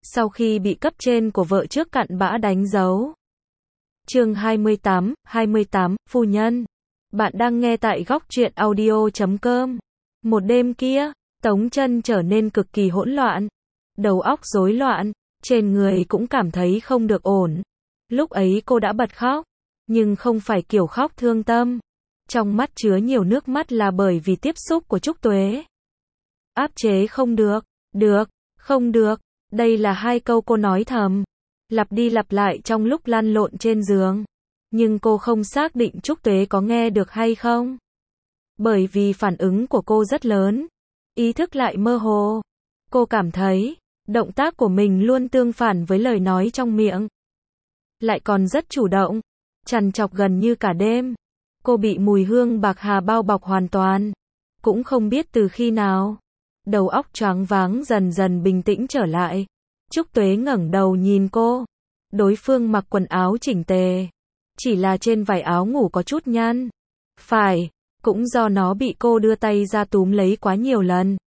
sau khi bị cấp trên của vợ trước cặn bã đánh dấu. Chương 28, phu nhân. Bạn đang nghe tại góc truyện audio.com. Một đêm kia, Tống Chân trở nên cực kỳ hỗn loạn, đầu óc rối loạn, trên người cũng cảm thấy không được ổn. Lúc ấy cô đã bật khóc, nhưng không phải kiểu khóc thương tâm. Trong mắt chứa nhiều nước mắt là bởi vì tiếp xúc của Trúc Tuế. Áp chế không được, không được. Đây là hai câu cô nói thầm, lặp đi lặp lại trong lúc lăn lộn trên giường. Nhưng cô không xác định Trúc Tuế có nghe được hay không. Bởi vì phản ứng của cô rất lớn, ý thức lại mơ hồ. Cô cảm thấy, động tác của mình luôn tương phản với lời nói trong miệng. Lại còn rất chủ động, trằn trọc gần như cả đêm. Cô bị mùi hương bạc hà bao bọc hoàn toàn. Cũng không biết từ khi nào, đầu óc choáng váng dần dần bình tĩnh trở lại. Trúc Tuế ngẩng đầu nhìn cô. Đối phương mặc quần áo chỉnh tề, chỉ là trên vải áo ngủ có chút nhăn. Phải, cũng do nó bị cô đưa tay ra túm lấy quá nhiều lần.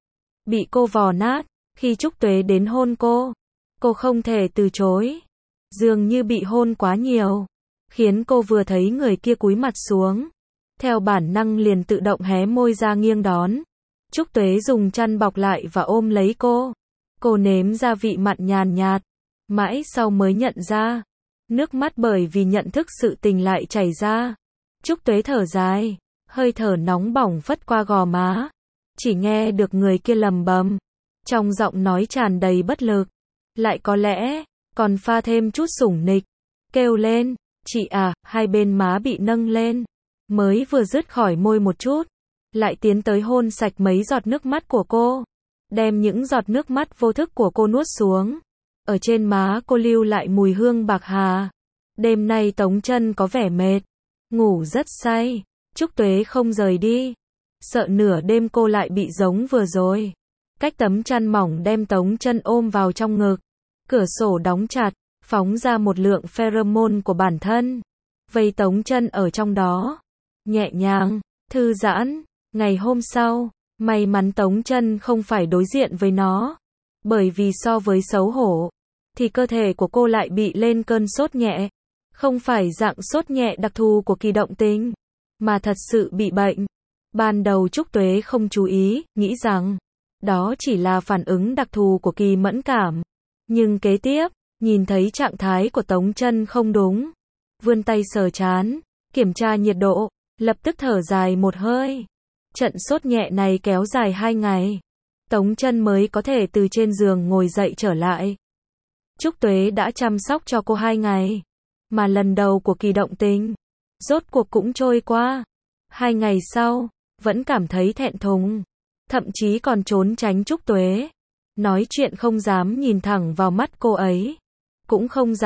Bị cô vò nát. Khi Trúc Tuế đến hôn cô không thể từ chối. Dường như bị hôn quá nhiều, khiến cô vừa thấy người kia cúi mặt xuống, theo bản năng liền tự động hé môi ra nghiêng đón. Trúc Tuế dùng chăn bọc lại và ôm lấy cô. Cô nếm gia vị mặn nhàn nhạt, mãi sau mới nhận ra. Nước mắt bởi vì nhận thức sự tình lại chảy ra. Trúc Tuế thở dài, hơi thở nóng bỏng phất qua gò má. Chỉ nghe được người kia lầm bầm, trong giọng nói tràn đầy bất lực. Lại có lẽ, còn pha thêm chút sủng nịch. Kêu lên, chị à, hai bên má bị nâng lên. Mới vừa dứt khỏi môi một chút, lại tiến tới hôn sạch mấy giọt nước mắt của cô. Đem những giọt nước mắt vô thức của cô nuốt xuống. Ở trên má cô lưu lại mùi hương bạc hà. Đêm nay Tống Chân có vẻ mệt, ngủ rất say. Trúc Tuế không rời đi, sợ nửa đêm cô lại bị giống vừa rồi. Cách tấm chăn mỏng đem Tống Chân ôm vào trong ngực. Cửa sổ đóng chặt, phóng ra một lượng pheromone của bản thân. Vây Tống Chân ở trong đó. Nhẹ nhàng, thư giãn. Ngày hôm sau, may mắn Tống Chân không phải đối diện với nó. Bởi vì so với xấu hổ, thì cơ thể của cô lại bị lên cơn sốt nhẹ. Không phải dạng sốt nhẹ đặc thù của kỳ động tình, mà thật sự bị bệnh. Ban đầu Trúc Tuế không chú ý, nghĩ rằng đó chỉ là phản ứng đặc thù của kỳ mẫn cảm. Nhưng kế tiếp, nhìn thấy trạng thái của Tống Chân không đúng. Vươn tay sờ trán, kiểm tra nhiệt độ, lập tức thở dài một hơi. Trận sốt nhẹ này kéo dài 2 ngày. Tống Chân mới có thể từ trên giường ngồi dậy trở lại. Trúc Tuế đã chăm sóc cho cô 2 ngày. Mà lần đầu của kỳ động tình, rốt cuộc cũng trôi qua. 2 ngày sau, vẫn cảm thấy thẹn thùng. Thậm chí còn trốn tránh Trúc Tuế. Nói chuyện không dám nhìn thẳng vào mắt cô ấy. Cũng không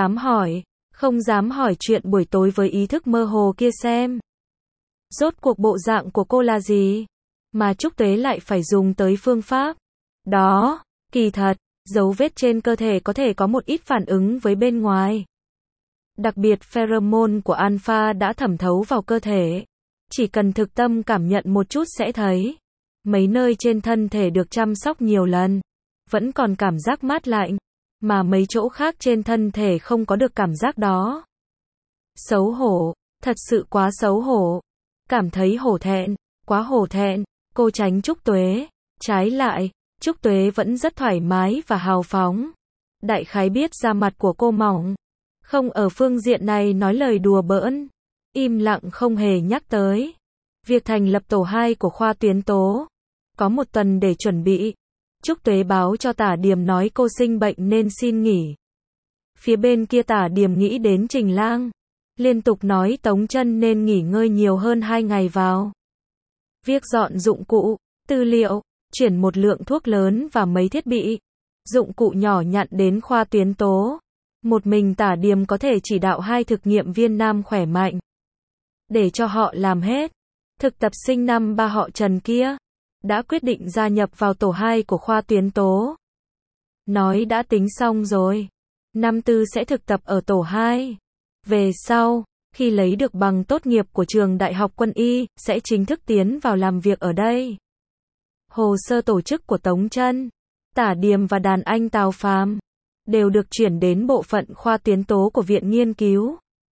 dám hỏi chuyện buổi tối với ý thức mơ hồ kia xem. Rốt cuộc bộ dạng của cô là gì? Mà Trúc Tuế lại phải dùng tới phương pháp đó. Kỳ thật, dấu vết trên cơ thể có thể có một ít phản ứng với bên ngoài. Đặc biệt pheromone của alpha đã thẩm thấu vào cơ thể. Chỉ cần thực tâm cảm nhận một chút sẽ thấy. Mấy nơi trên thân thể được chăm sóc nhiều lần, vẫn còn cảm giác mát lạnh. Mà mấy chỗ khác trên thân thể không có được cảm giác đó. Xấu hổ, thật sự quá xấu hổ. Cảm thấy hổ thẹn, quá hổ thẹn. Cô tránh Trúc Tuế. Trái lại, Trúc Tuế vẫn rất thoải mái và hào phóng. Đại khái biết da mặt của cô mỏng, không ở phương diện này nói lời đùa bỡn. Im lặng không hề nhắc tới việc thành lập tổ 2 của khoa tuyến tố. Có 1 tuần để chuẩn bị. Trúc Tuế báo cho Tả Điềm nói cô sinh bệnh nên xin nghỉ. Phía bên kia Tả Điềm nghĩ đến Trình Lang, liên tục nói Tống Chân nên nghỉ ngơi nhiều hơn 2 ngày vào việc dọn dụng cụ, tư liệu, chuyển một lượng thuốc lớn và mấy thiết bị, dụng cụ nhỏ nhặn đến khoa tuyến tố. Một mình Tả Điềm có thể chỉ đạo 2 thực nghiệm viên nam khỏe mạnh, để cho họ làm hết. Thực tập sinh năm 3 họ Trần kia đã quyết định gia nhập vào tổ 2 của khoa tuyến tố. Nói đã tính xong rồi, năm tư sẽ thực tập ở tổ 2. Về sau, khi lấy được bằng tốt nghiệp của trường Đại học Quân y, sẽ chính thức tiến vào làm việc ở đây. Hồ sơ tổ chức của Tống Chân, Tả Điềm và đàn anh Tào Phàm đều được chuyển đến bộ phận khoa tuyến tố của viện nghiên cứu.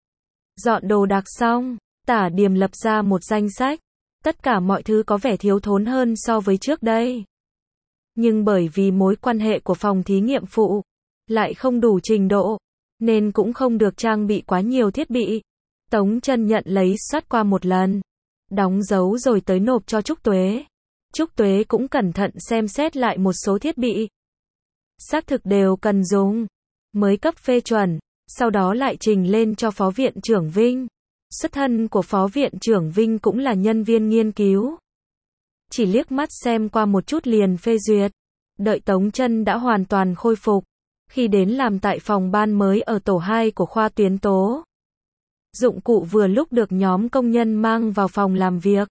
Dọn đồ đạc xong, Tả Điềm lập ra một danh sách. Tất cả mọi thứ có vẻ thiếu thốn hơn so với trước đây. Nhưng bởi vì mối quan hệ của phòng thí nghiệm phụ lại không đủ trình độ, nên cũng không được trang bị quá nhiều thiết bị. Tống Chân nhận lấy soát qua một lần, đóng dấu rồi tới nộp cho Trúc Tuế. Trúc Tuế cũng cẩn thận xem xét lại một số thiết bị. Xác thực đều cần dùng, mới cấp phê chuẩn, sau đó lại trình lên cho Phó Viện trưởng Vinh. Xuất thân của Phó Viện trưởng Vinh cũng là nhân viên nghiên cứu. Chỉ liếc mắt xem qua một chút liền phê duyệt. Đợi Tống Chân đã hoàn toàn khôi phục, khi đến làm tại phòng ban mới ở tổ 2 của khoa tuyến tố. Dụng cụ vừa lúc được nhóm công nhân mang vào phòng làm việc.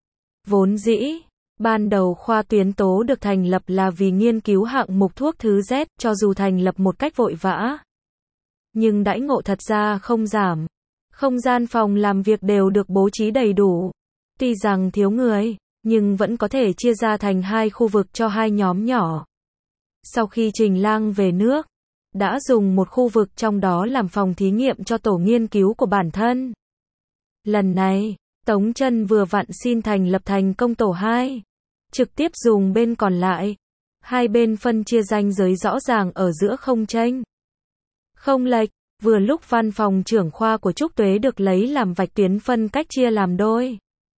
Vốn dĩ, ban đầu khoa tuyến tố được thành lập là vì nghiên cứu hạng mục thuốc thứ Z, cho dù thành lập một cách vội vã. Nhưng đãi ngộ thật ra không giảm. Không gian phòng làm việc đều được bố trí đầy đủ. Tuy rằng thiếu người, nhưng vẫn có thể chia ra thành 2 khu vực cho 2 nhóm nhỏ. Sau khi Trình Lang về nước, đã dùng một khu vực trong đó làm phòng thí nghiệm cho tổ nghiên cứu của bản thân. Lần này, Tống Chân vừa vặn xin thành lập thành công tổ 2, trực tiếp dùng bên còn lại. Hai bên phân chia ranh giới rõ ràng ở giữa không chênh, không lệch. Vừa lúc văn phòng trưởng khoa của Trúc Tuế được lấy làm vạch tuyến phân cách chia làm đôi.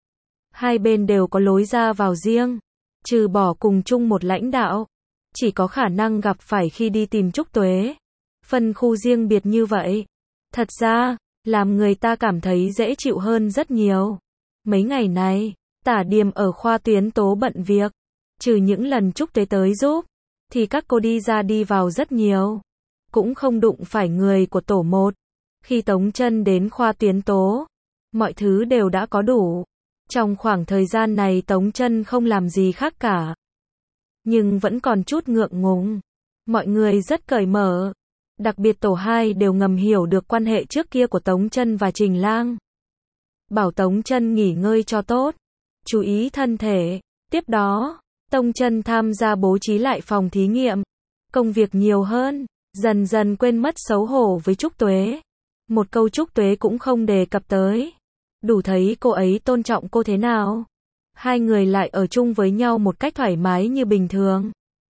Hai bên đều có lối ra vào riêng, trừ bỏ cùng chung một lãnh đạo, chỉ có khả năng gặp phải khi đi tìm Trúc Tuế. Phân khu riêng biệt như vậy, thật ra, làm người ta cảm thấy dễ chịu hơn rất nhiều. Mấy ngày này, Tả Điềm ở khoa tuyến tố bận việc, trừ những lần Trúc Tuế tới giúp, thì các cô đi ra đi vào rất nhiều. Cũng không đụng phải người của tổ 1. Khi Tống Chân đến khoa tuyến tố, mọi thứ đều đã có đủ. Trong khoảng thời gian này Tống Chân không làm gì khác cả. Nhưng vẫn còn chút ngượng ngùng. Mọi người rất cởi mở. Đặc biệt tổ 2 đều ngầm hiểu được quan hệ trước kia của Tống Chân và Trình Lang. Bảo Tống Chân nghỉ ngơi cho tốt, chú ý thân thể. Tiếp đó, Tống Chân tham gia bố trí lại phòng thí nghiệm. Công việc nhiều hơn. Dần dần quên mất xấu hổ với Trúc Tuế. Một câu Trúc Tuế cũng không đề cập tới. Đủ thấy cô ấy tôn trọng cô thế nào. Hai người lại ở chung với nhau một cách thoải mái như bình thường.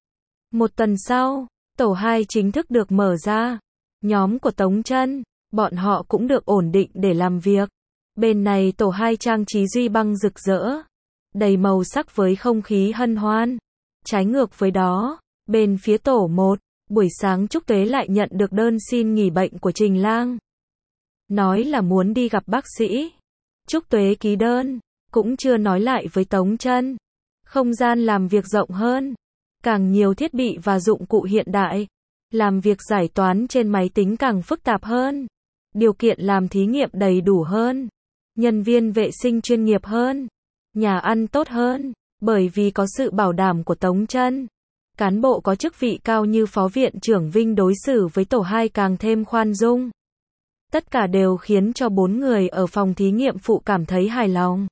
Một tuần sau, tổ 2 chính thức được mở ra. Nhóm của Tống Chân, bọn họ cũng được ổn định để làm việc. Bên này tổ 2 trang trí duy băng rực rỡ, đầy màu sắc với không khí hân hoan. Trái ngược với đó, bên phía tổ 1, buổi sáng Trúc Tuế lại nhận được đơn xin nghỉ bệnh của Trình Lang. Nói là muốn đi gặp bác sĩ. Trúc Tuế ký đơn, cũng chưa nói lại với Tống Chân. Không gian làm việc rộng hơn, càng nhiều thiết bị và dụng cụ hiện đại. Làm việc giải toán trên máy tính càng phức tạp hơn. Điều kiện làm thí nghiệm đầy đủ hơn. Nhân viên vệ sinh chuyên nghiệp hơn. Nhà ăn tốt hơn, bởi vì có sự bảo đảm của Tống Chân. Cán bộ có chức vị cao như Phó Viện trưởng Vinh đối xử với tổ 2 càng thêm khoan dung. Tất cả đều khiến cho 4 người ở phòng thí nghiệm phụ cảm thấy hài lòng.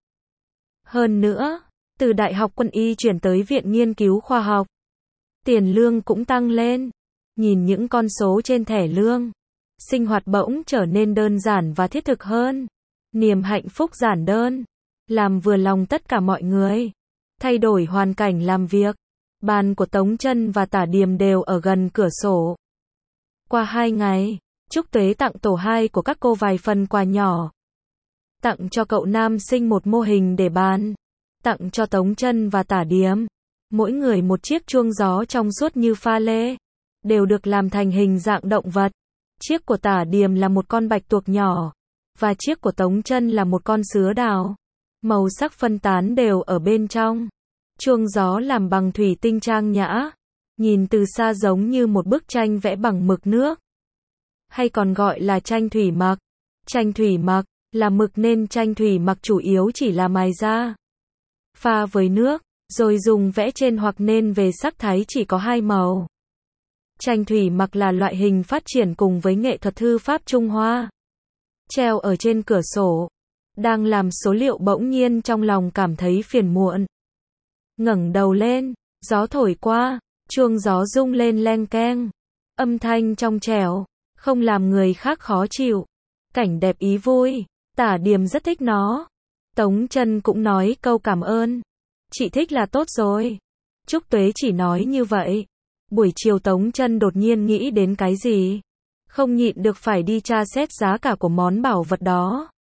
Hơn nữa, từ Đại học Quân y chuyển tới Viện Nghiên cứu Khoa học, tiền lương cũng tăng lên. Nhìn những con số trên thẻ lương, sinh hoạt bỗng trở nên đơn giản và thiết thực hơn. Niềm hạnh phúc giản đơn, làm vừa lòng tất cả mọi người. Thay đổi hoàn cảnh làm việc. Bàn của Tống Chân và Tả Điềm đều ở gần cửa sổ. Qua 2 ngày, Trúc Tuế tặng tổ 2 của các cô vài phần quà nhỏ. Tặng cho cậu nam sinh một mô hình để bàn. Tặng cho Tống Chân và Tả Điềm, mỗi người một chiếc chuông gió trong suốt như pha lê. Đều được làm thành hình dạng động vật. Chiếc của Tả Điềm là một con bạch tuộc nhỏ. Và chiếc của Tống Chân là một con sứa đào. Màu sắc phân tán đều ở bên trong. Chuông gió làm bằng thủy tinh trang nhã, nhìn từ xa giống như một bức tranh vẽ bằng mực nước, hay còn gọi là tranh thủy mặc. Tranh thủy mặc là mực nên tranh thủy mặc chủ yếu chỉ là mài ra, pha với nước, rồi dùng vẽ trên hoặc nên về sắc thái chỉ có 2 màu. Tranh thủy mặc là loại hình phát triển cùng với nghệ thuật thư pháp Trung Hoa. Treo ở trên cửa sổ, đang làm số liệu bỗng nhiên trong lòng cảm thấy phiền muộn. Ngẩng đầu lên, gió thổi qua, chuông gió rung lên leng keng. Âm thanh trong trẻo, không làm người khác khó chịu. Cảnh đẹp ý vui, Tả Điềm rất thích nó. Tống Chân cũng nói câu cảm ơn. Chị thích là tốt rồi. Trúc Tuế chỉ nói như vậy. Buổi chiều Tống Chân đột nhiên nghĩ đến cái gì. Không nhịn được phải đi tra xét giá cả của món bảo vật đó.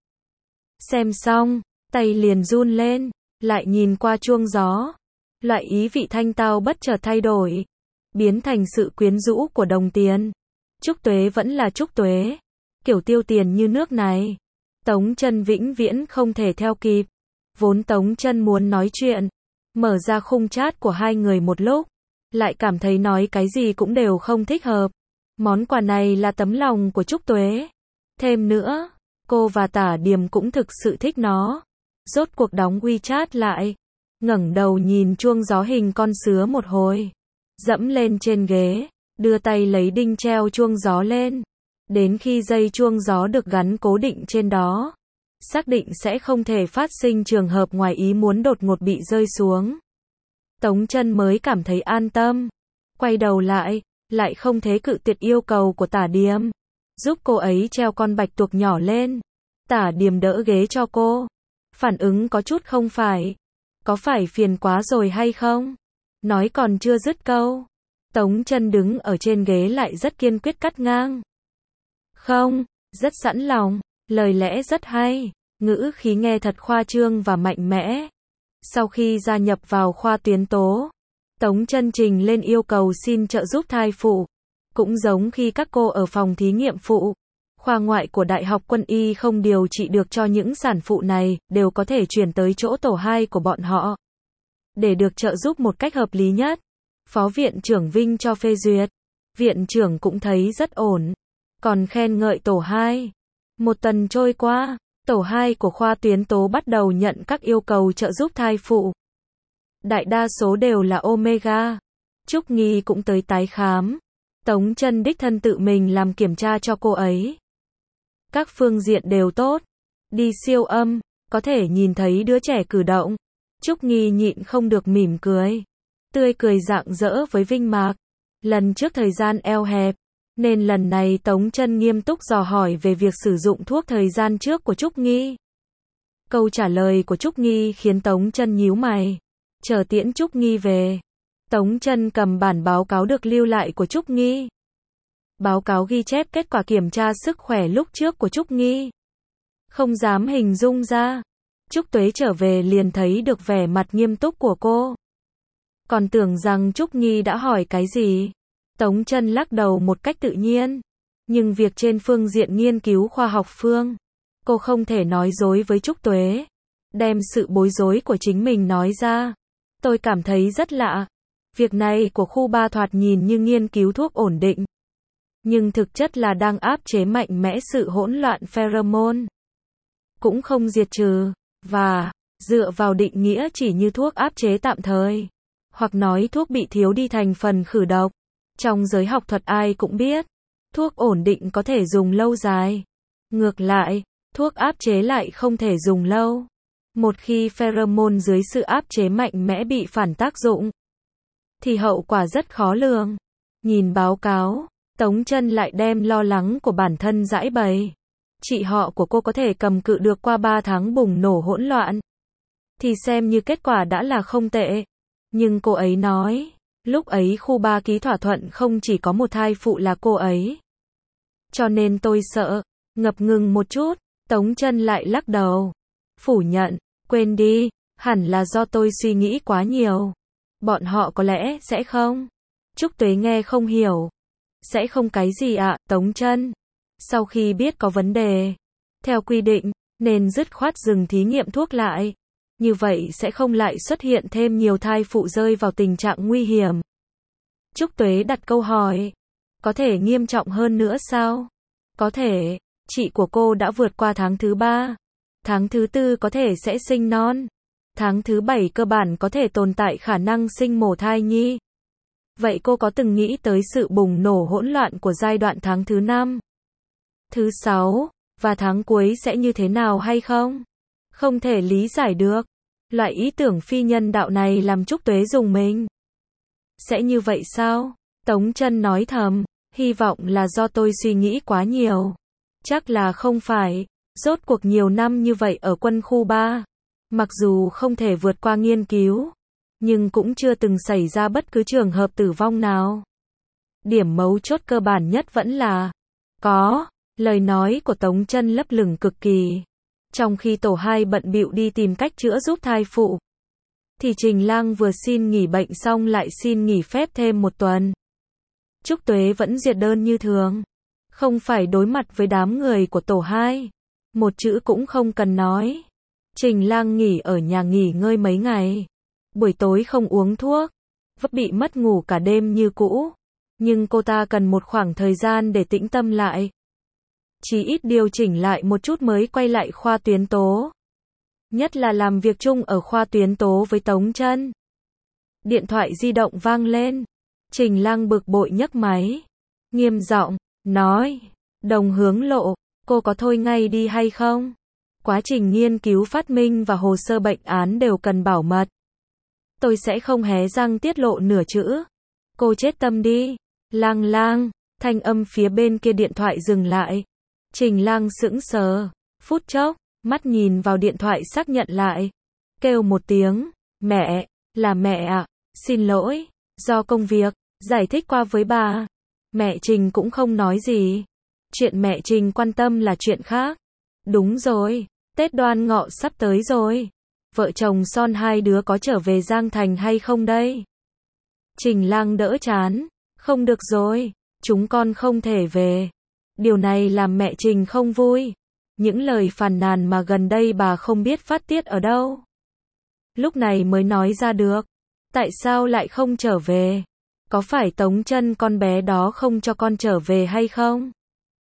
Xem xong, tay liền run lên, lại nhìn qua chuông gió. Loại ý vị thanh tao bất chợt thay đổi, biến thành sự quyến rũ của đồng tiền. Trúc Tuế vẫn là Trúc Tuế. Kiểu tiêu tiền như nước này. Tống Chân vĩnh viễn không thể theo kịp. Vốn Tống Chân muốn nói chuyện, mở ra khung chat của hai người một lúc, lại cảm thấy nói cái gì cũng đều không thích hợp. Món quà này là tấm lòng của Trúc Tuế. Thêm nữa, cô và Tả Điềm cũng thực sự thích nó. Rốt cuộc đóng WeChat lại, ngẩng đầu nhìn chuông gió hình con sứa một hồi, dẫm lên trên ghế, đưa tay lấy đinh treo chuông gió lên. Đến khi dây chuông gió được gắn cố định trên đó, xác định sẽ không thể phát sinh trường hợp ngoài ý muốn đột ngột bị rơi xuống. Tống Chân mới cảm thấy an tâm. Quay đầu lại không thế cự tuyệt yêu cầu của Tả Điềm, giúp cô ấy treo con bạch tuộc nhỏ lên. Tả Điềm đỡ ghế cho cô. Phản ứng có chút không phải. Có phải phiền quá rồi hay không? Nói còn chưa dứt câu, Tống Chân đứng ở trên ghế lại rất kiên quyết cắt ngang. Không, rất sẵn lòng, lời lẽ rất hay, ngữ khí nghe thật khoa trương và mạnh mẽ. Sau khi gia nhập vào khoa tuyến tố, Tống Chân trình lên yêu cầu xin trợ giúp thai phụ. Cũng giống khi các cô ở phòng thí nghiệm phụ, khoa ngoại của Đại học Quân y không điều trị được cho những sản phụ này, đều có thể chuyển tới chỗ tổ 2 của bọn họ. Để được trợ giúp một cách hợp lý nhất, Phó Viện trưởng Vinh cho phê duyệt. Viện trưởng cũng thấy rất ổn, còn khen ngợi tổ 2. Một tuần trôi qua, tổ 2 của khoa tuyến tố bắt đầu nhận các yêu cầu trợ giúp thai phụ. Đại đa số đều là Omega. Trúc Nghi cũng tới tái khám. Tống Chân đích thân tự mình làm kiểm tra cho cô ấy. Các phương diện đều tốt. Đi siêu âm, có thể nhìn thấy đứa trẻ cử động. Trúc Nghi nhịn không được mỉm cười. Tươi cười rạng rỡ với Vinh Mạc. Lần trước thời gian eo hẹp, nên lần này Tống Chân nghiêm túc dò hỏi về việc sử dụng thuốc thời gian trước của Trúc Nghi. Câu trả lời của Trúc Nghi khiến Tống Chân nhíu mày. Chờ tiễn Trúc Nghi về, Tống Chân cầm bản báo cáo được lưu lại của Trúc Nghi. Báo cáo ghi chép kết quả kiểm tra sức khỏe lúc trước của Trúc Nghi. Không dám hình dung ra. Trúc Tuế trở về liền thấy được vẻ mặt nghiêm túc của cô. Còn tưởng rằng Trúc Nghi đã hỏi cái gì. Tống Chân lắc đầu một cách tự nhiên. Nhưng việc trên phương diện nghiên cứu khoa học phương, cô không thể nói dối với Trúc Tuế. Đem sự bối rối của chính mình nói ra. Tôi cảm thấy rất lạ. Việc này của khu 3 thoạt nhìn như nghiên cứu thuốc ổn định, nhưng thực chất là đang áp chế mạnh mẽ sự hỗn loạn pheromone. Cũng không diệt trừ, và dựa vào định nghĩa chỉ như thuốc áp chế tạm thời, hoặc nói thuốc bị thiếu đi thành phần khử độc. Trong giới học thuật ai cũng biết, thuốc ổn định có thể dùng lâu dài. Ngược lại, thuốc áp chế lại không thể dùng lâu. Một khi pheromone dưới sự áp chế mạnh mẽ bị phản tác dụng, thì hậu quả rất khó lường. Nhìn báo cáo, Tống Chân lại đem lo lắng của bản thân giải bày. Chị họ của cô có thể cầm cự được qua 3 tháng bùng nổ hỗn loạn, thì xem như kết quả đã là không tệ. Nhưng cô ấy nói, lúc ấy khu 3 ký thỏa thuận không chỉ có một thai phụ là cô ấy. Cho nên tôi sợ. Ngập ngừng một chút, Tống Chân lại lắc đầu. Phủ nhận, quên đi, hẳn là do tôi suy nghĩ quá nhiều. Bọn họ có lẽ sẽ không. Trúc Tuế nghe không hiểu. Sẽ không cái gì ạ, Tống Chân. Sau khi biết có vấn đề, theo quy định, nên dứt khoát dừng thí nghiệm thuốc lại. Như vậy sẽ không lại xuất hiện thêm nhiều thai phụ rơi vào tình trạng nguy hiểm. Trúc Tuế đặt câu hỏi. Có thể nghiêm trọng hơn nữa sao? Có thể, chị của cô đã vượt qua tháng thứ 3. Tháng thứ 4 có thể sẽ sinh non. Tháng thứ 7 cơ bản có thể tồn tại khả năng sinh mổ thai nhi. Vậy cô có từng nghĩ tới sự bùng nổ hỗn loạn của giai đoạn tháng thứ 5, thứ 6, và tháng cuối sẽ như thế nào hay không? Không thể lý giải được. Loại ý tưởng phi nhân đạo này làm Trúc Tuế rùng mình. Sẽ như vậy sao? Tống Chân nói thầm, Hy vọng là do tôi suy nghĩ quá nhiều. Chắc là không phải. Rốt cuộc nhiều năm như vậy ở quân khu 3. Mặc dù không thể vượt qua nghiên cứu, nhưng cũng chưa từng xảy ra bất cứ trường hợp tử vong nào. Điểm mấu chốt cơ bản nhất vẫn là có. Lời nói của Tống Chân lấp lửng cực kỳ. Trong khi tổ 2 bận bịu đi tìm cách chữa giúp thai phụ, thì Trình Lang vừa xin nghỉ bệnh xong lại xin nghỉ phép thêm 1 tuần. Trúc Tuế vẫn duyệt đơn như thường. Không phải đối mặt với đám người của tổ 2. Một chữ cũng không cần nói. Trình Lang nghỉ ở nhà nghỉ ngơi mấy ngày. Buổi tối không uống thuốc. Vấp bị mất ngủ cả đêm như cũ. Nhưng cô ta cần một khoảng thời gian để tĩnh tâm lại. Chỉ ít điều chỉnh lại một chút mới quay lại khoa tuyến tố. Nhất là làm việc chung ở khoa tuyến tố với Tống Chân. Điện thoại di động vang lên. Trình Lang bực bội nhấc máy. Nghiêm giọng, nói. Đồng Hướng Lộ, cô có thôi ngay đi hay không? Quá trình nghiên cứu phát minh và hồ sơ bệnh án đều cần bảo mật. Tôi sẽ không hé răng tiết lộ nửa chữ. Cô chết tâm đi. Lang Lang, thanh âm phía bên kia điện thoại dừng lại. Trình Lang sững sờ. Phút chốc, mắt nhìn vào điện thoại xác nhận lại. Kêu một tiếng, mẹ, là mẹ ạ, xin lỗi, do công việc, giải thích qua với bà. Mẹ Trình cũng không nói gì. Chuyện mẹ Trình quan tâm là chuyện khác. Đúng rồi, Tết Đoan Ngọ sắp tới rồi. Vợ chồng son hai đứa có trở về Giang Thành hay không đây? Trình Lang đỡ chán. Không được rồi, chúng con không thể về. Điều này làm mẹ Trình không vui. Những lời phàn nàn mà gần đây bà không biết phát tiết ở đâu. Lúc này mới nói ra được. Tại sao lại không trở về? Có phải Tống Chân con bé đó không cho con trở về hay không?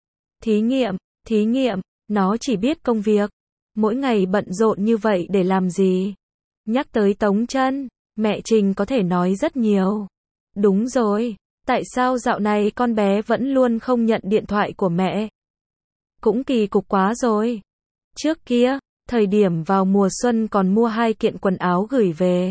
Thí nghiệm, nó chỉ biết công việc. Mỗi ngày bận rộn như vậy để làm gì? Nhắc tới Tống Chân, mẹ Trình có thể nói rất nhiều. Đúng rồi, tại sao dạo này con bé vẫn luôn không nhận điện thoại của mẹ? Cũng kỳ cục quá rồi. Trước kia, thời điểm vào mùa xuân còn mua 2 kiện quần áo gửi về.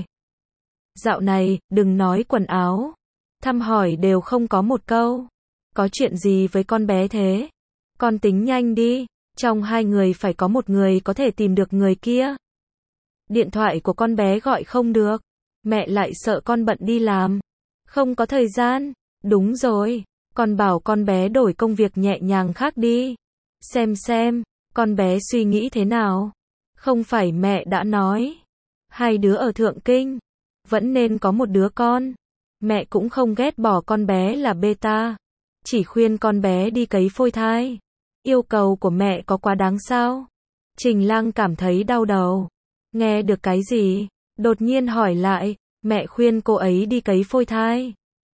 Dạo này, đừng nói quần áo. Thăm hỏi đều không có một câu. Có chuyện gì với con bé thế? Con tính nhanh đi. Trong 2 người phải có một người có thể tìm được người kia. Điện thoại của con bé gọi không được. Mẹ lại sợ con bận đi làm. Không có thời gian. Đúng rồi. Con bảo con bé đổi công việc nhẹ nhàng khác đi. Xem, con bé suy nghĩ thế nào? Không phải mẹ đã nói. 2 đứa ở Thượng Kinh. Vẫn nên có một đứa con. Mẹ cũng không ghét bỏ con bé là beta. Chỉ khuyên con bé đi cấy phôi thai. Yêu cầu của mẹ có quá đáng sao? Trình Lang cảm thấy đau đầu. Nghe được cái gì? Đột nhiên hỏi lại. Mẹ khuyên cô ấy đi cấy phôi thai.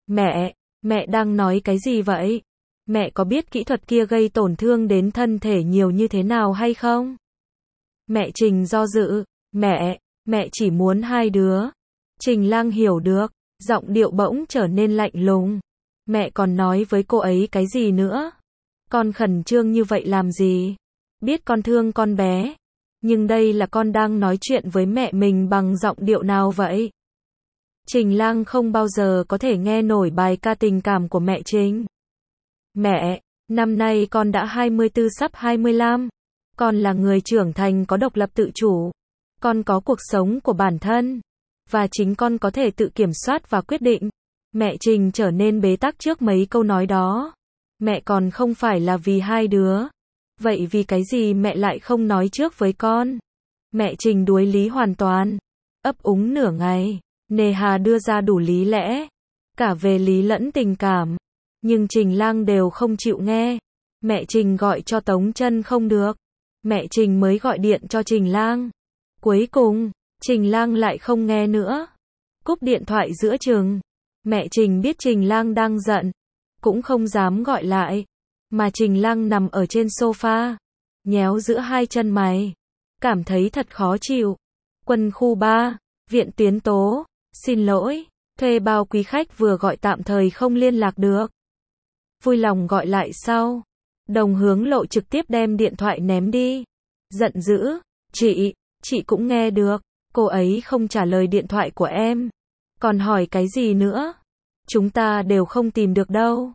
Mẹ đang nói cái gì vậy? Mẹ có biết kỹ thuật kia gây tổn thương đến thân thể nhiều như thế nào hay không? Mẹ Trình do dự. Mẹ chỉ muốn 2 đứa. Trình Lang hiểu được. Giọng điệu bỗng trở nên lạnh lùng. Mẹ còn nói với cô ấy cái gì nữa? Con khẩn trương như vậy làm gì? Biết con thương con bé. Nhưng đây là con đang nói chuyện với mẹ mình bằng giọng điệu nào vậy? Trình Lang không bao giờ có thể nghe nổi bài ca tình cảm của mẹ Trình. Mẹ, năm nay con đã 24 sắp 25. Con là người trưởng thành có độc lập tự chủ. Con có cuộc sống của bản thân. Và chính con có thể tự kiểm soát và quyết định. Mẹ Trình trở nên bế tắc trước mấy câu nói đó. Mẹ còn không phải là vì 2 đứa. Vậy vì cái gì mẹ lại không nói trước với con? Mẹ Trình đuối lý hoàn toàn. Ấp úng nửa ngày. Nề hà đưa ra đủ lý lẽ. Cả về lý lẫn tình cảm. Nhưng Trình Lang đều không chịu nghe. Mẹ Trình gọi cho Tống Chân không được. Mẹ Trình mới gọi điện cho Trình Lang. Cuối cùng, Trình Lang lại không nghe nữa. Cúp điện thoại giữa chừng. Mẹ Trình biết Trình Lang đang giận. Cũng không dám gọi lại. Mà Trình Lang nằm ở trên sofa. Nhéo giữa 2 chân mày. Cảm thấy thật khó chịu. Quân khu 3, viện tuyến tố. Xin lỗi, thuê bao quý khách vừa gọi tạm thời không liên lạc được. Vui lòng gọi lại sau. Đồng Hướng Lộ trực tiếp đem điện thoại ném đi. Giận dữ, chị cũng nghe được. Cô ấy không trả lời điện thoại của em. Còn hỏi cái gì nữa? Chúng ta đều không tìm được đâu.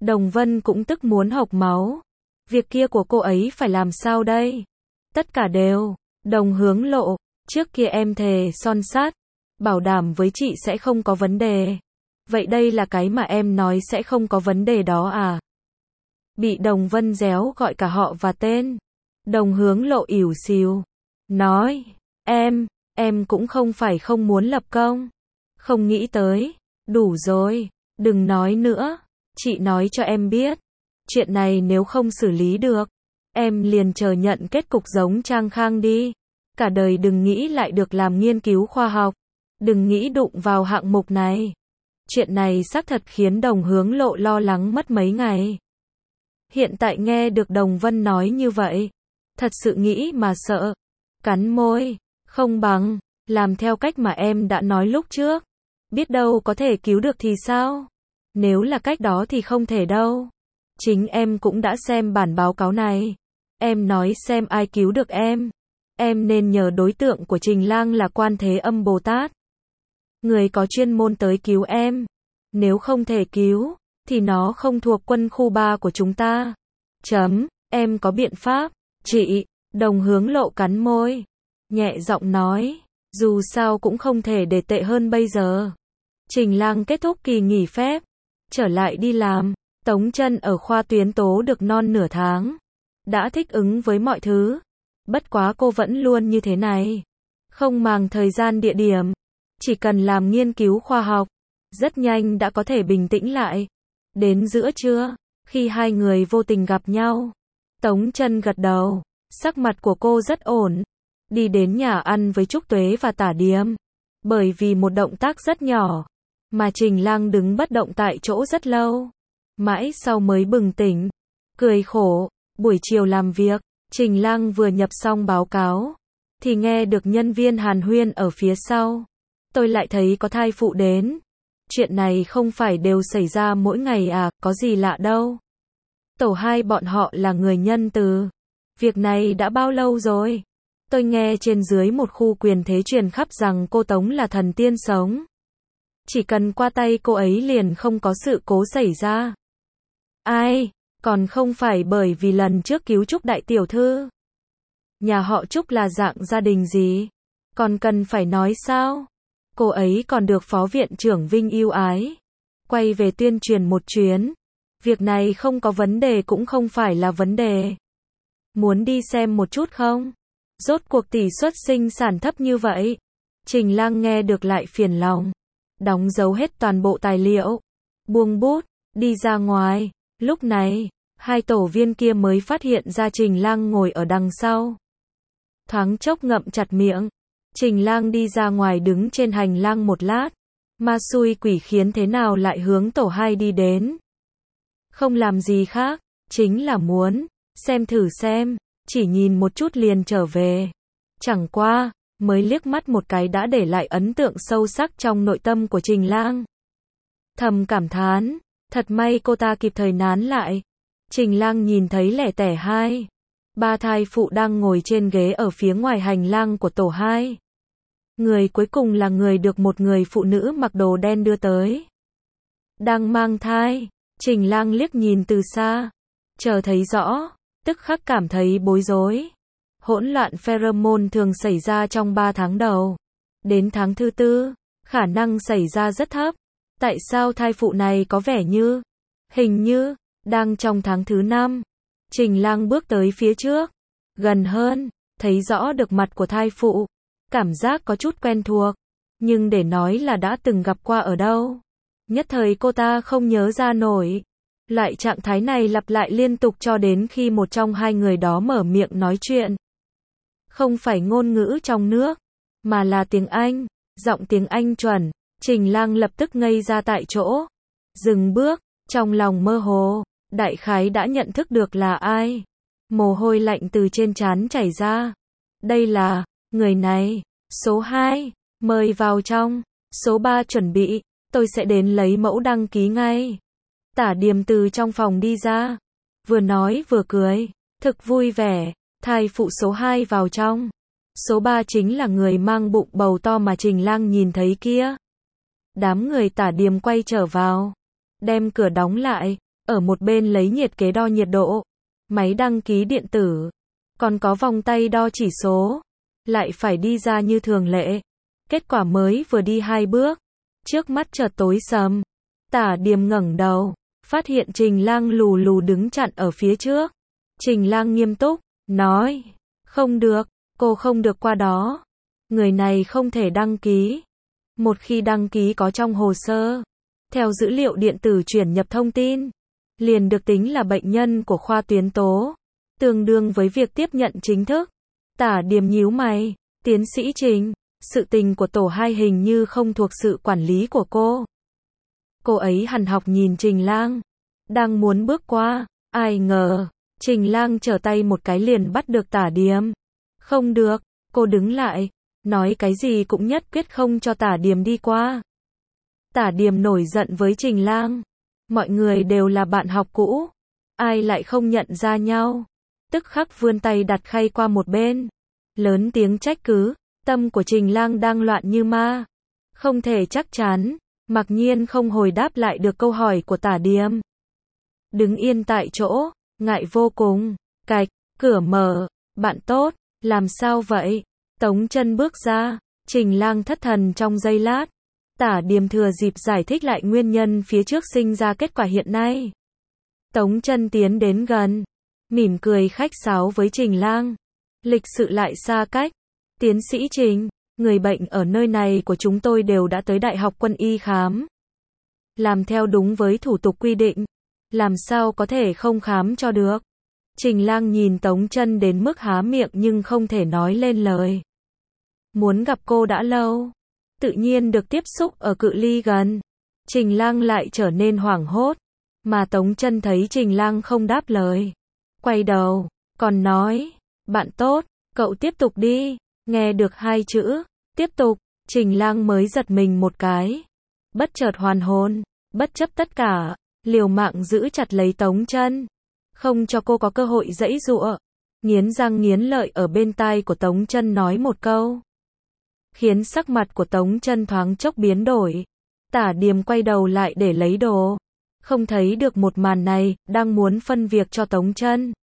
Đồng Vân cũng tức muốn hộc máu. Việc kia của cô ấy phải làm sao đây? Tất cả đều. Đồng Hướng Lộ, trước kia em thề son sắt, bảo đảm với chị sẽ không có vấn đề. Vậy đây là cái mà em nói sẽ không có vấn đề đó à? Bị Đồng Vân réo gọi cả họ và tên. Đồng Hướng Lộ ỉu xìu. Nói, em cũng không phải không muốn lập công. Không nghĩ tới. Đủ rồi, đừng nói nữa. Chị nói cho em biết. Chuyện này nếu không xử lý được, em liền chờ nhận kết cục giống Trang Khang đi. Cả đời đừng nghĩ lại được làm nghiên cứu khoa học. Đừng nghĩ đụng vào hạng mục này. Chuyện này xác thật khiến Đồng Hướng Lộ lo lắng mất mấy ngày. Hiện tại nghe được Đồng Vân nói như vậy, thật sự nghĩ mà sợ. Cắn môi, không bằng làm theo cách mà em đã nói lúc trước. Biết đâu có thể cứu được thì sao? Nếu là cách đó thì không thể đâu. Chính em cũng đã xem bản báo cáo này. Em nói xem ai cứu được em. Em nên nhờ đối tượng của Trình Lang là Quan Thế Âm Bồ Tát. Người có chuyên môn tới cứu em. Nếu không thể cứu, thì nó không thuộc quân khu 3 của chúng ta. Em có biện pháp. Chị, Đồng Hướng Lộ cắn môi. Nhẹ giọng nói, dù sao cũng không thể để tệ hơn bây giờ. Trình Lang kết thúc kỳ nghỉ phép, trở lại đi làm. Tống Chân ở khoa tuyến tố được non nửa tháng. Đã thích ứng với mọi thứ. Bất quá cô vẫn luôn như thế này. Không màng thời gian địa điểm. Chỉ cần làm nghiên cứu khoa học. Rất nhanh đã có thể bình tĩnh lại. Đến giữa trưa, khi hai người vô tình gặp nhau, Tống Chân gật đầu. Sắc mặt của cô rất ổn. Đi đến nhà ăn với Trúc Tuế và Tả Điềm. Bởi vì một động tác rất nhỏ, mà Trình Lang đứng bất động tại chỗ rất lâu. Mãi sau mới bừng tỉnh. Cười khổ. Buổi chiều làm việc, Trình Lang vừa nhập xong báo cáo, thì nghe được nhân viên hàn huyên ở phía sau. Tôi lại thấy có thai phụ đến. Chuyện này không phải đều xảy ra mỗi ngày à, có gì lạ đâu. Tổ 2 bọn họ là người nhân từ. Việc này đã bao lâu rồi? Tôi nghe trên dưới một khu quyền thế truyền khắp rằng cô Tống là thần tiên sống. Chỉ cần qua tay cô ấy liền không có sự cố xảy ra. Ai? Còn không phải bởi vì lần trước cứu Trúc đại tiểu thư. Nhà họ Trúc là dạng gia đình gì? Còn cần phải nói sao? Cô ấy còn được Phó Viện trưởng Vinh yêu ái. Quay về tuyên truyền một chuyến. Việc này không có vấn đề cũng không phải là vấn đề. Muốn đi xem một chút không? Rốt cuộc tỷ suất sinh sản thấp như vậy. Trình Lang nghe được lại phiền lòng. Đóng dấu hết toàn bộ tài liệu. Buông bút, đi ra ngoài. Lúc này, hai tổ viên kia mới phát hiện ra Trình Lang ngồi ở đằng sau. Thoáng chốc ngậm chặt miệng. Trình Lang đi ra ngoài đứng trên hành lang một lát. Ma xui quỷ khiến thế nào lại hướng tổ 2 đi đến. Không làm gì khác, chính là muốn xem thử xem, chỉ nhìn một chút liền trở về. Chẳng qua, mới liếc mắt một cái đã để lại ấn tượng sâu sắc trong nội tâm của Trình Lang. Thầm cảm thán, thật may cô ta kịp thời nán lại. Trình Lang nhìn thấy lẻ tẻ 2, 3 thai phụ đang ngồi trên ghế ở phía ngoài hành lang của tổ 2. Người cuối cùng là người được một người phụ nữ mặc đồ đen đưa tới. Đang mang thai, Trình Lang liếc nhìn từ xa, chờ thấy rõ, tức khắc cảm thấy bối rối. Hỗn loạn pheromone thường xảy ra trong 3 tháng đầu. Đến tháng thứ 4, khả năng xảy ra rất thấp. Tại sao thai phụ này có vẻ như, hình như, đang trong tháng thứ 5. Trình Lang bước tới phía trước, gần hơn, thấy rõ được mặt của thai phụ. Cảm giác có chút quen thuộc, nhưng để nói là đã từng gặp qua ở đâu. Nhất thời cô ta không nhớ ra nổi. Loại trạng thái này lặp lại liên tục cho đến khi một trong hai người đó mở miệng nói chuyện. Không phải ngôn ngữ trong nước, mà là tiếng Anh, giọng tiếng Anh chuẩn. Trình Lang lập tức ngây ra tại chỗ. Dừng bước, trong lòng mơ hồ, đại khái đã nhận thức được là ai. Mồ hôi lạnh từ trên trán chảy ra. Đây là, người này. Số 2, mời vào trong. Số 3 chuẩn bị, tôi sẽ đến lấy mẫu đăng ký ngay. Tả Điềm từ trong phòng đi ra. Vừa nói vừa cười, thực vui vẻ. Thai phụ số 2 vào trong. Số 3 chính là người mang bụng bầu to mà Trình Lang nhìn thấy kia. Đám người Tả Điềm quay trở vào, đem cửa đóng lại. ở một bên lấy nhiệt kế đo nhiệt độ, máy đăng ký điện tử, còn có vòng tay đo chỉ số, lại phải đi ra như thường lệ. Kết quả mới vừa đi 2 bước, trước mắt chợt tối sầm. Tả Điềm ngẩng đầu, phát hiện Trình Lang lù lù đứng chặn ở phía trước. Trình Lang nghiêm túc, nói, không được, cô không được qua đó. Người này không thể đăng ký. Một khi đăng ký có trong hồ sơ, theo dữ liệu điện tử chuyển nhập thông tin, liền được tính là bệnh nhân của khoa tuyến tố, tương đương với việc tiếp nhận chính thức. Tả Điềm nhíu mày, tiến sĩ Trình, sự tình của tổ 2 hình như không thuộc sự quản lý của cô. Cô ấy hằn học nhìn Trình Lang, đang muốn bước qua, ai ngờ, Trình Lang trở tay một cái liền bắt được Tả Điềm. Không được, cô đứng lại, nói cái gì cũng nhất quyết không cho Tả Điềm đi qua. Tả Điềm nổi giận với Trình Lang. Mọi người đều là bạn học cũ, ai lại không nhận ra nhau. Tức khắc vươn tay đặt khay qua một bên, lớn tiếng trách cứ. Tâm của Trình Lang đang loạn như ma, không thể chắc chắn, mặc nhiên không hồi đáp lại được câu hỏi của Tả Điềm. Đứng yên tại chỗ, ngại vô cùng. Cạch, cửa mở. Bạn tốt, làm sao vậy? Tống Chân bước ra. Trình Lang thất thần trong giây lát. Tả Điềm thừa dịp giải thích lại nguyên nhân phía trước sinh ra kết quả hiện nay. Tống Chân tiến đến gần, mỉm cười khách sáo với Trình Lang. Lịch sự lại xa cách. Tiến sĩ Trình, người bệnh ở nơi này của chúng tôi đều đã tới Đại học Quân y khám. Làm theo đúng với thủ tục quy định. Làm sao có thể không khám cho được? Trình Lang nhìn Tống Chân đến mức há miệng nhưng không thể nói lên lời. Muốn gặp cô đã lâu. Tự nhiên được tiếp xúc ở cự ly gần. Trình Lang lại trở nên hoảng hốt. Mà Tống Chân thấy Trình Lang không đáp lời, quay đầu, còn nói, bạn tốt, cậu tiếp tục đi. Nghe được 2 chữ, tiếp tục, Trình Lang mới giật mình một cái. Bất chợt hoàn hồn, bất chấp tất cả, liều mạng giữ chặt lấy Tống Chân, không cho cô có cơ hội giãy giụa. Nghiến răng nghiến lợi ở bên tai của Tống Chân nói một câu, khiến sắc mặt của Tống Chân thoáng chốc biến đổi. Tả Điềm quay đầu lại để lấy đồ, không thấy được một màn này, đang muốn phân việc cho Tống Chân.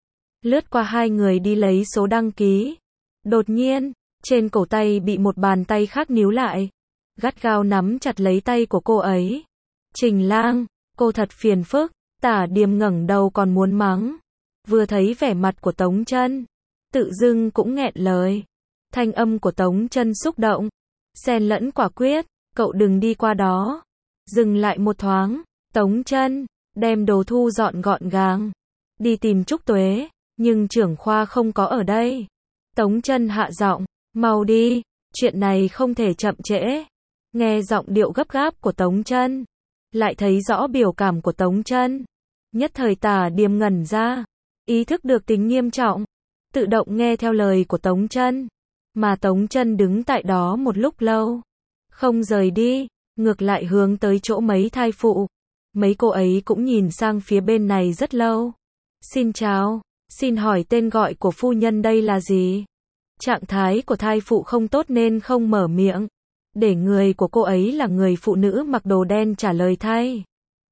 Lướt qua 2 người đi lấy số đăng ký. Đột nhiên, trên cổ tay bị một bàn tay khác níu lại, gắt gao nắm chặt lấy tay của cô ấy. Trình Lang, cô thật phiền phức. Tả Điềm ngẩng đầu còn muốn mắng, vừa thấy vẻ mặt của Tống Chân, tự dưng cũng nghẹn lời. Thanh âm của Tống Chân xúc động, xen lẫn quả quyết, cậu đừng đi qua đó. Dừng lại một thoáng, Tống Chân, đem đồ thu dọn gọn gàng, đi tìm Trúc Tuế, nhưng trưởng khoa không có ở đây. Tống Chân hạ giọng, mau đi, chuyện này không thể chậm trễ. Nghe giọng điệu gấp gáp của Tống Chân, lại thấy rõ biểu cảm của Tống Chân. Nhất thời Tả Điềm ngẩn ra, ý thức được tính nghiêm trọng, tự động nghe theo lời của Tống Chân. Mà Tống Chân đứng tại đó một lúc lâu, không rời đi, ngược lại hướng tới chỗ mấy thai phụ. Mấy cô ấy cũng nhìn sang phía bên này rất lâu. Xin chào, xin hỏi tên gọi của phu nhân đây là gì? Trạng thái của thai phụ không tốt nên không mở miệng, để người của cô ấy là người phụ nữ mặc đồ đen trả lời thay.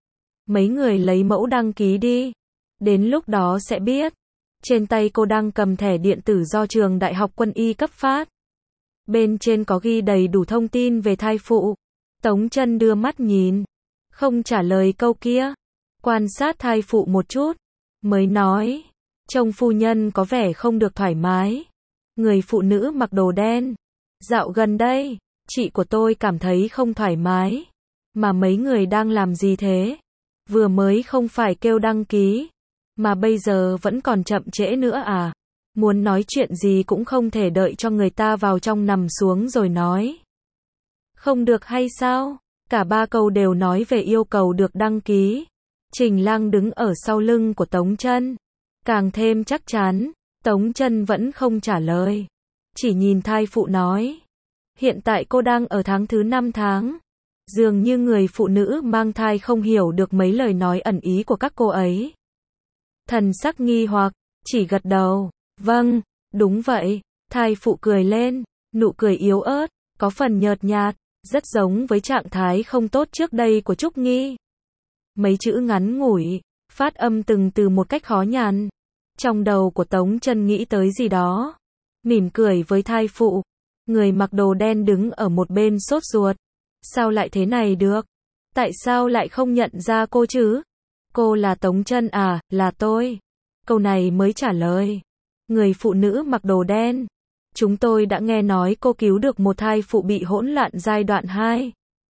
Mấy người lấy mẫu đăng ký đi, đến lúc đó sẽ biết. Trên tay cô đang cầm thẻ điện tử do trường Đại học Quân y cấp phát. Bên trên có ghi đầy đủ thông tin về thai phụ. Tống Chân đưa mắt nhìn, không trả lời câu kia, quan sát thai phụ một chút, mới nói, trông phu nhân có vẻ không được thoải mái. Người phụ nữ mặc đồ đen, dạo gần đây, chị của tôi cảm thấy không thoải mái. Mà mấy người đang làm gì thế? Vừa mới không phải kêu đăng ký, mà bây giờ vẫn còn chậm trễ nữa à? Muốn nói chuyện gì cũng không thể đợi cho người ta vào trong nằm xuống rồi nói. Không được hay sao? Cả 3 câu đều nói về yêu cầu được đăng ký. Trình Lang đứng ở sau lưng của Tống Chân, càng thêm chắc chắn. Tống Chân vẫn không trả lời, chỉ nhìn thai phụ nói, hiện tại cô đang ở tháng thứ 5 tháng. Dường như người phụ nữ mang thai không hiểu được mấy lời nói ẩn ý của các cô ấy. Thần sắc nghi hoặc, chỉ gật đầu, vâng, đúng vậy. Thai phụ cười lên, nụ cười yếu ớt, có phần nhợt nhạt, rất giống với trạng thái không tốt trước đây của Trúc Nghi. Mấy chữ ngắn ngủi, phát âm từng từ một cách khó nhằn. Trong đầu của Tống Chân nghĩ tới gì đó, mỉm cười với thai phụ. Người mặc đồ đen đứng ở một bên sốt ruột. Sao lại thế này được? Tại sao lại không nhận ra cô chứ? Cô là Tống Chân à? Là tôi. Câu này mới trả lời. Người phụ nữ mặc đồ đen. Chúng tôi đã nghe nói cô cứu được một thai phụ bị hỗn loạn giai đoạn 2.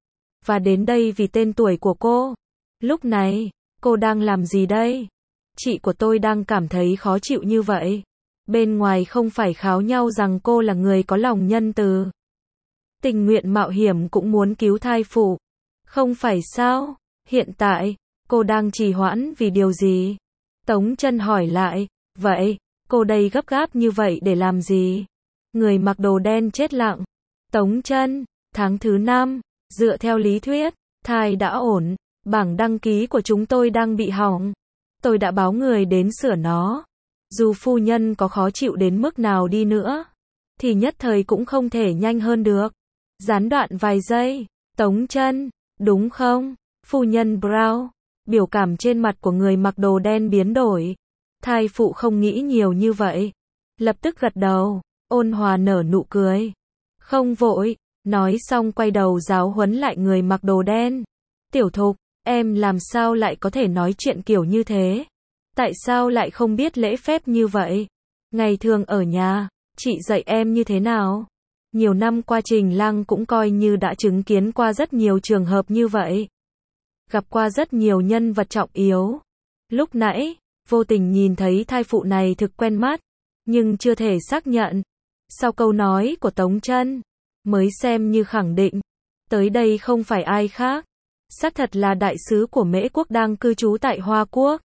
Và đến đây vì tên tuổi của cô. Lúc này, cô đang làm gì đây? Chị của tôi đang cảm thấy khó chịu như vậy. Bên ngoài không phải kháo nhau rằng cô là người có lòng nhân từ, tình nguyện mạo hiểm cũng muốn cứu thai phụ. Không phải sao? Hiện tại, cô đang trì hoãn vì điều gì? Tống Chân hỏi lại. Vậy, cô đây gấp gáp như vậy để làm gì? Người mặc đồ đen chết lặng. Tống Chân, tháng thứ 5, dựa theo lý thuyết, thai đã ổn, bảng đăng ký của chúng tôi đang bị hỏng. Tôi đã báo người đến sửa nó. Dù phu nhân có khó chịu đến mức nào đi nữa, thì nhất thời cũng không thể nhanh hơn được. Gián đoạn vài giây. Tống Chân, đúng không? Phu nhân Brown. Biểu cảm trên mặt của người mặc đồ đen biến đổi. Thai phụ không nghĩ nhiều như vậy. Lập tức gật đầu, ôn hòa nở nụ cười. Không vội. Nói xong quay đầu giáo huấn lại người mặc đồ đen. Tiểu Thục, em làm sao lại có thể nói chuyện kiểu như thế? Tại sao lại không biết lễ phép như vậy? Ngày thường ở nhà, chị dạy em như thế nào? Nhiều năm qua Trình Lăng cũng coi như đã chứng kiến qua rất nhiều trường hợp như vậy. Gặp qua rất nhiều nhân vật trọng yếu. Lúc nãy, vô tình nhìn thấy thai phụ này thực quen mắt, nhưng chưa thể xác nhận. Sau câu nói của Tống Chân, mới xem như khẳng định. Tới đây không phải ai khác. Xác thật là đại sứ của Mễ Quốc đang cư trú tại Hoa Quốc.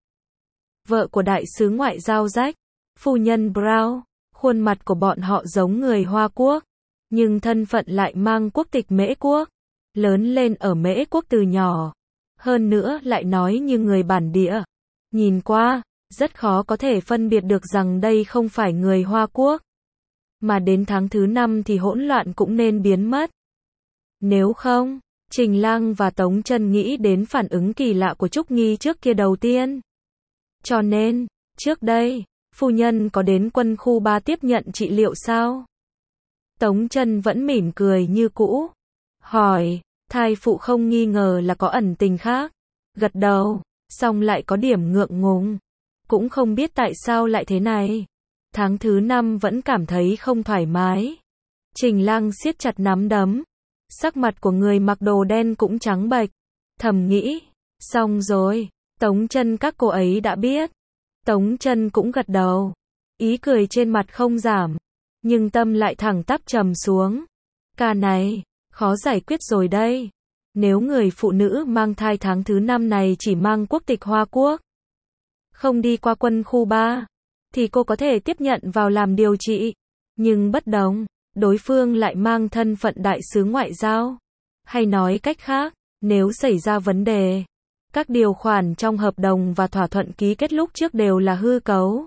Vợ của đại sứ ngoại giao Jack, phu nhân Brown. Khuôn mặt của bọn họ giống người Hoa Quốc, nhưng thân phận lại mang quốc tịch Mễ Quốc. Lớn lên ở Mễ Quốc từ nhỏ. Hơn nữa lại nói như người bản địa. Nhìn qua, rất khó có thể phân biệt được rằng đây không phải người Hoa Quốc. Mà đến tháng thứ 5 thì hỗn loạn cũng nên biến mất. Nếu không, Trình Lăng và Tống Chân nghĩ đến phản ứng kỳ lạ của Trúc Nghi trước kia đầu tiên. Cho nên, trước đây, phu nhân có đến quân khu 3 tiếp nhận trị liệu sao? Tống Chân vẫn mỉm cười như cũ. Hỏi, thai phụ không nghi ngờ là có ẩn tình khác. Gật đầu, xong lại có điểm ngượng ngùng. Cũng không biết tại sao lại thế này. Tháng thứ 5 vẫn cảm thấy không thoải mái. Trình Lăng siết chặt nắm đấm. Sắc mặt của người mặc đồ đen cũng trắng bệch. Thầm nghĩ, xong rồi, Tống Chân các cô ấy đã biết. Tống Chân cũng gật đầu. Ý cười trên mặt không giảm. Nhưng tâm lại thẳng tắp trầm xuống. Ca này, khó giải quyết rồi đây. Nếu người phụ nữ mang thai tháng thứ 5 này chỉ mang quốc tịch Hoa Quốc, không đi qua quân khu 3, thì cô có thể tiếp nhận vào làm điều trị. Nhưng bất đồng, đối phương lại mang thân phận đại sứ ngoại giao. Hay nói cách khác, nếu xảy ra vấn đề, các điều khoản trong hợp đồng và thỏa thuận ký kết lúc trước đều là hư cấu,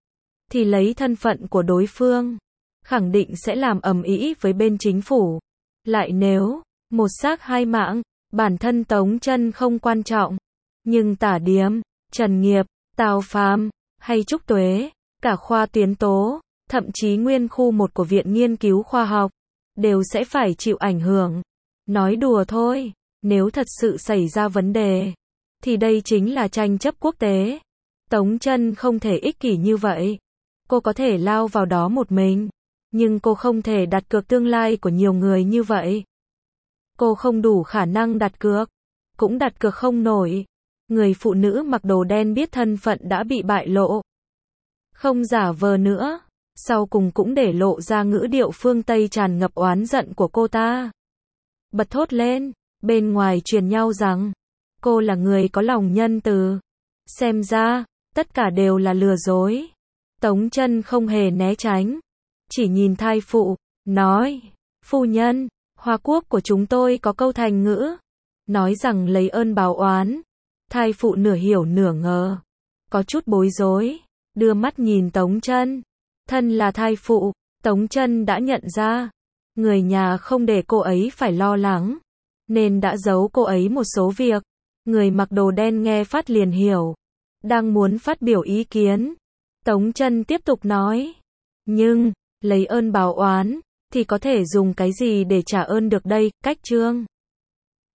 thì lấy thân phận của đối phương, khẳng định sẽ làm ầm ĩ với bên chính phủ. Lại nếu, một xác hai mạng, bản thân Tống Chân không quan trọng, nhưng Tả Điềm, Trần Nghiệp, Tào Phàm, hay Trúc Tuế, cả khoa tuyến tố, thậm chí nguyên khu 1 của Viện Nghiên cứu Khoa học, đều sẽ phải chịu ảnh hưởng. Nói đùa thôi, nếu thật sự xảy ra vấn đề, thì đây chính là tranh chấp quốc tế. Tống Chân không thể ích kỷ như vậy. Cô có thể lao vào đó một mình, nhưng cô không thể đặt cược tương lai của nhiều người như vậy. Cô không đủ khả năng đặt cược, cũng đặt cược không nổi. Người phụ nữ mặc đồ đen biết thân phận đã bị bại lộ, không giả vờ nữa, sau cùng cũng để lộ ra ngữ điệu phương Tây tràn ngập oán giận của cô ta. Bật thốt lên, bên ngoài truyền nhau rằng cô là người có lòng nhân từ. Xem ra, tất cả đều là lừa dối. Tống Chân không hề né tránh, chỉ nhìn thai phụ, nói, phu nhân, Hoa Quốc của chúng tôi có câu thành ngữ, nói rằng lấy ơn báo oán. Thai phụ nửa hiểu nửa ngờ, có chút bối rối, đưa mắt nhìn Tống Chân. Thân là thai phụ, Tống Chân đã nhận ra, người nhà không để cô ấy phải lo lắng, nên đã giấu cô ấy một số việc. Người mặc đồ đen nghe phát liền hiểu. đang muốn phát biểu ý kiến. Tống Chân tiếp tục nói. Nhưng, lấy ơn báo oán, thì có thể dùng cái gì để trả ơn được đây, Cách Trương?